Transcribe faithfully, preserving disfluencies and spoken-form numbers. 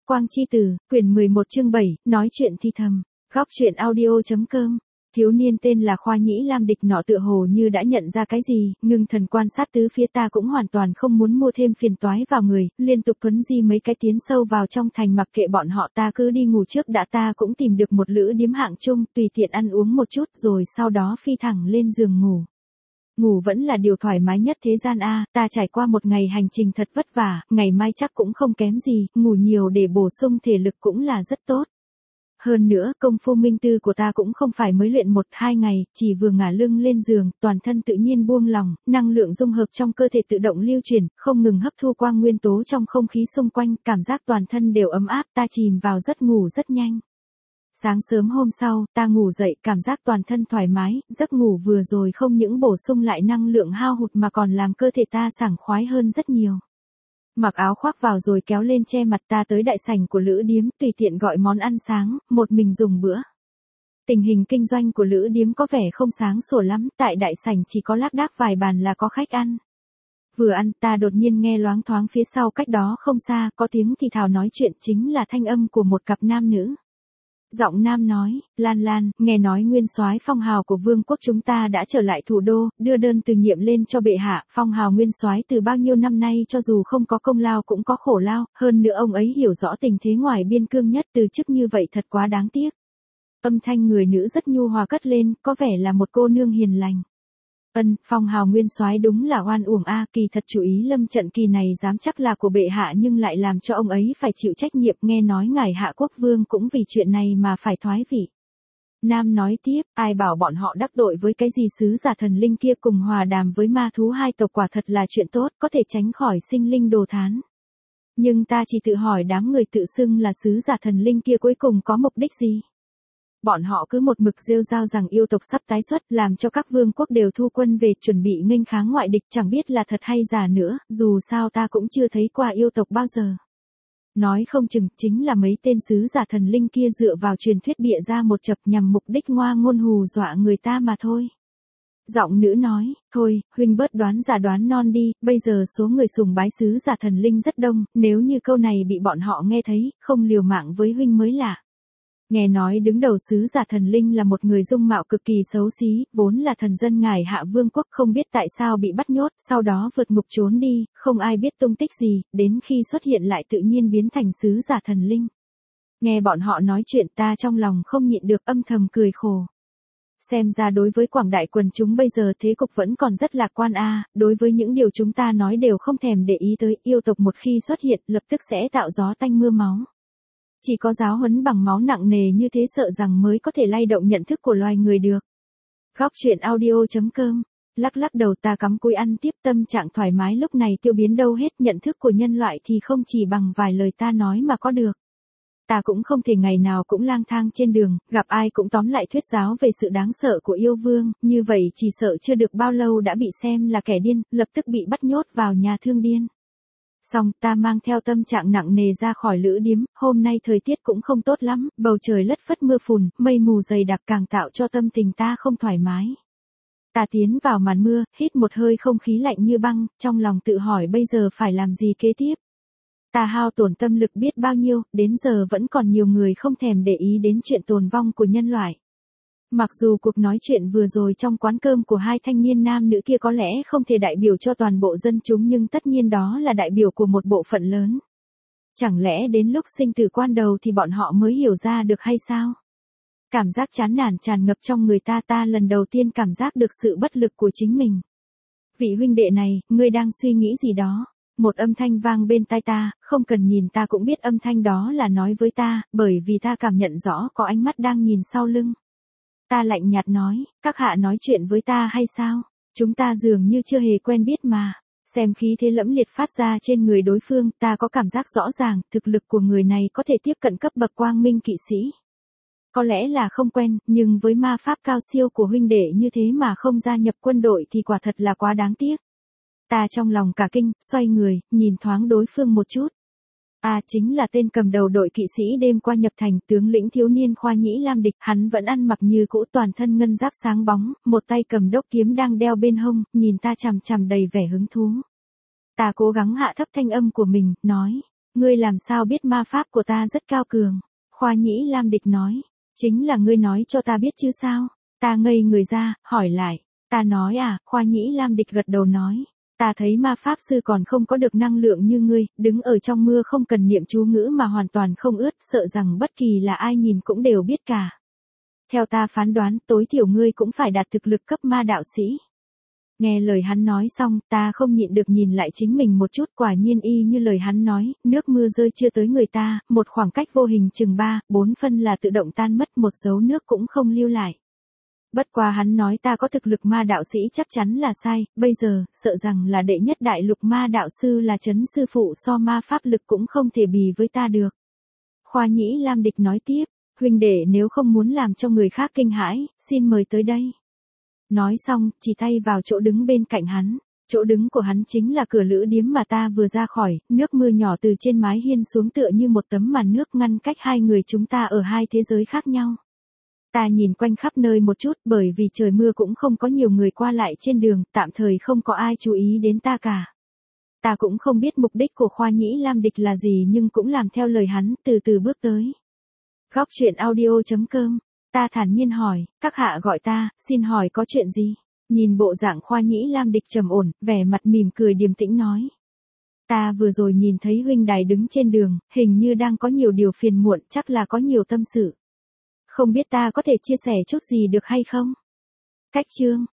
Quang chi tử, quyển mười một chương bảy, nói chuyện thi thầm. Góc truyện audio.com. Thiếu niên tên là Khoa Nhĩ Lam địch nọ tựa hồ như đã nhận ra cái gì, ngưng thần quan sát tứ phía. Ta cũng hoàn toàn không muốn mua thêm phiền toái vào người, liên tục tuấn di mấy cái tiến sâu vào trong thành, mặc kệ bọn họ, ta cứ đi ngủ trước đã. Ta cũng tìm được một lữ điếm hạng trung, tùy tiện ăn uống một chút rồi sau đó phi thẳng lên giường ngủ. Ngủ vẫn là điều thoải mái nhất thế gian a, ta trải qua một ngày hành trình thật vất vả, ngày mai chắc cũng không kém gì, ngủ nhiều để bổ sung thể lực cũng là rất tốt. Hơn nữa, công phu minh tư của ta cũng không phải mới luyện một hai ngày, chỉ vừa ngả lưng lên giường, toàn thân tự nhiên buông lỏng, năng lượng dung hợp trong cơ thể tự động lưu chuyển, không ngừng hấp thu quang nguyên tố trong không khí xung quanh, cảm giác toàn thân đều ấm áp, ta chìm vào giấc ngủ rất nhanh. Sáng sớm hôm sau, ta ngủ dậy, cảm giác toàn thân thoải mái, giấc ngủ vừa rồi không những bổ sung lại năng lượng hao hụt mà còn làm cơ thể ta sảng khoái hơn rất nhiều. Mặc áo khoác vào rồi kéo lên che mặt, ta tới đại sảnh của lữ điếm, tùy tiện gọi món ăn sáng, một mình dùng bữa. Tình hình kinh doanh của lữ điếm có vẻ không sáng sủa lắm, tại đại sảnh chỉ có lác đác vài bàn là có khách ăn. Vừa ăn, ta đột nhiên nghe loáng thoáng phía sau cách đó không xa, có tiếng thì thào nói chuyện, chính là thanh âm của một cặp nam nữ. Giọng nam nói, Lan Lan, nghe nói nguyên soái phong hào của vương quốc chúng ta đã trở lại thủ đô, đưa đơn từ nhiệm lên cho bệ hạ. Phong hào nguyên soái từ bao nhiêu năm nay cho dù không có công lao cũng có khổ lao, hơn nữa ông ấy hiểu rõ tình thế ngoài biên cương nhất, từ chức như vậy thật quá đáng tiếc. Âm thanh người nữ rất nhu hòa cất lên, có vẻ là một cô nương hiền lành. Ân, phong hào nguyên soái đúng là oan uổng a, kỳ thật chủ ý lâm trận kỳ này dám chắc là của bệ hạ nhưng lại làm cho ông ấy phải chịu trách nhiệm, nghe nói ngài hạ quốc vương cũng vì chuyện này mà phải thoái vị. Nam nói tiếp, ai bảo bọn họ đắc tội với cái gì sứ giả thần linh kia, cùng hòa đàm với ma thú hai tộc quả thật là chuyện tốt, có thể tránh khỏi sinh linh đồ thán. Nhưng ta chỉ tự hỏi đám người tự xưng là sứ giả thần linh kia cuối cùng có mục đích gì? Bọn họ cứ một mực rêu rao rằng yêu tộc sắp tái xuất, làm cho các vương quốc đều thu quân về chuẩn bị nghênh kháng ngoại địch, chẳng biết là thật hay giả nữa, dù sao ta cũng chưa thấy qua yêu tộc bao giờ. Nói không chừng chính là mấy tên sứ giả thần linh kia dựa vào truyền thuyết bịa ra một chập nhằm mục đích ngoa ngôn hù dọa người ta mà thôi. Giọng nữ nói, thôi, huynh bớt đoán giả đoán non đi, bây giờ số người sùng bái sứ giả thần linh rất đông, nếu như câu này bị bọn họ nghe thấy, không liều mạng với huynh mới lạ. Nghe nói đứng đầu sứ giả thần linh là một người dung mạo cực kỳ xấu xí, vốn là thần dân ngài hạ vương quốc, không biết tại sao bị bắt nhốt, sau đó vượt ngục trốn đi, không ai biết tung tích gì, đến khi xuất hiện lại tự nhiên biến thành sứ giả thần linh. Nghe bọn họ nói chuyện, ta trong lòng không nhịn được âm thầm cười khổ. Xem ra đối với quảng đại quần chúng bây giờ thế cục vẫn còn rất lạc quan a, đối với những điều chúng ta nói đều không thèm để ý tới, yêu tộc một khi xuất hiện lập tức sẽ tạo gió tanh mưa máu. Chỉ có giáo huấn bằng máu nặng nề như thế sợ rằng mới có thể lay động nhận thức của loài người được. Góc truyện audio.com. Lắc lắc đầu, ta cắm cúi ăn tiếp, tâm trạng thoải mái lúc này tiêu biến đâu hết, nhận thức của nhân loại thì không chỉ bằng vài lời ta nói mà có được. Ta cũng không thể ngày nào cũng lang thang trên đường, gặp ai cũng tóm lại thuyết giáo về sự đáng sợ của yêu vương, như vậy chỉ sợ chưa được bao lâu đã bị xem là kẻ điên, lập tức bị bắt nhốt vào nhà thương điên. Xong, ta mang theo tâm trạng nặng nề ra khỏi lữ điếm, hôm nay thời tiết cũng không tốt lắm, bầu trời lất phất mưa phùn, mây mù dày đặc càng tạo cho tâm tình ta không thoải mái. Ta tiến vào màn mưa, hít một hơi không khí lạnh như băng, trong lòng tự hỏi bây giờ phải làm gì kế tiếp. Ta hao tổn tâm lực biết bao nhiêu, đến giờ vẫn còn nhiều người không thèm để ý đến chuyện tồn vong của nhân loại. Mặc dù cuộc nói chuyện vừa rồi trong quán cơm của hai thanh niên nam nữ kia có lẽ không thể đại biểu cho toàn bộ dân chúng, nhưng tất nhiên đó là đại biểu của một bộ phận lớn. Chẳng lẽ đến lúc sinh tử quan đầu thì bọn họ mới hiểu ra được hay sao? Cảm giác chán nản tràn ngập trong người ta, ta lần đầu tiên cảm giác được sự bất lực của chính mình. Vị huynh đệ này, ngươi đang suy nghĩ gì đó? Một âm thanh vang bên tai ta, không cần nhìn ta cũng biết âm thanh đó là nói với ta, bởi vì ta cảm nhận rõ có ánh mắt đang nhìn sau lưng. Ta lạnh nhạt nói, các hạ nói chuyện với ta hay sao? Chúng ta dường như chưa hề quen biết mà. Xem khí thế lẫm liệt phát ra trên người đối phương, ta có cảm giác rõ ràng, thực lực của người này có thể tiếp cận cấp bậc quang minh kỵ sĩ. Có lẽ là không quen, nhưng với ma pháp cao siêu của huynh đệ như thế mà không gia nhập quân đội thì quả thật là quá đáng tiếc. Ta trong lòng cả kinh, xoay người, nhìn thoáng đối phương một chút. À, chính là tên cầm đầu đội kỵ sĩ đêm qua nhập thành, tướng lĩnh thiếu niên Khoa Nhĩ Lam địch, hắn vẫn ăn mặc như cũ, toàn thân ngân giáp sáng bóng, một tay cầm đốc kiếm đang đeo bên hông, nhìn ta chằm chằm đầy vẻ hứng thú. Ta cố gắng hạ thấp thanh âm của mình, nói, Ngươi làm sao biết ma pháp của ta rất cao cường? Khoa Nhĩ Lam Địch nói. Chính là ngươi nói cho ta biết chứ sao? Ta ngây người ra, hỏi lại. Ta nói à, Khoa Nhĩ Lam Địch gật đầu nói. Ta thấy ma pháp sư còn không có được năng lượng như ngươi, đứng ở trong mưa không cần niệm chú ngữ mà hoàn toàn không ướt, sợ rằng bất kỳ là ai nhìn cũng đều biết cả. Theo ta phán đoán, tối thiểu ngươi cũng phải đạt thực lực cấp ma đạo sĩ. Nghe lời hắn nói xong, ta không nhịn được nhìn lại chính mình một chút, quả nhiên y như lời hắn nói, nước mưa rơi chưa tới người ta, một khoảng cách vô hình chừng ba, bốn phân là tự động tan mất, một dấu nước cũng không lưu lại. Bất quá hắn nói ta có thực lực ma đạo sĩ chắc chắn là sai, bây giờ, sợ rằng là đệ nhất đại lục ma đạo sư là Trấn sư phụ so ma pháp lực cũng không thể bì với ta được. Khoa Nhĩ Lam Địch nói tiếp, huynh đệ nếu không muốn làm cho người khác kinh hãi, xin mời tới đây. Nói xong, chỉ tay vào chỗ đứng bên cạnh hắn. Chỗ đứng của hắn chính là cửa lữ điếm mà ta vừa ra khỏi, nước mưa nhỏ từ trên mái hiên xuống tựa như một tấm màn nước ngăn cách hai người chúng ta ở hai thế giới khác nhau. Ta nhìn quanh khắp nơi một chút bởi vì trời mưa cũng không có nhiều người qua lại trên đường, tạm thời không có ai chú ý đến ta cả. Ta cũng không biết mục đích của Khoa Nhĩ Lam Địch là gì nhưng cũng làm theo lời hắn, từ từ bước tới. Góc truyện audio chấm com. Ta thản nhiên hỏi, các hạ gọi ta, xin hỏi có chuyện gì? Nhìn bộ dạng Khoa Nhĩ Lam Địch trầm ổn, vẻ mặt mỉm cười điềm tĩnh nói. Ta vừa rồi nhìn thấy huynh đài đứng trên đường, hình như đang có nhiều điều phiền muộn, chắc là có nhiều tâm sự. Không biết ta có thể chia sẻ chút gì được hay không? Cách chương.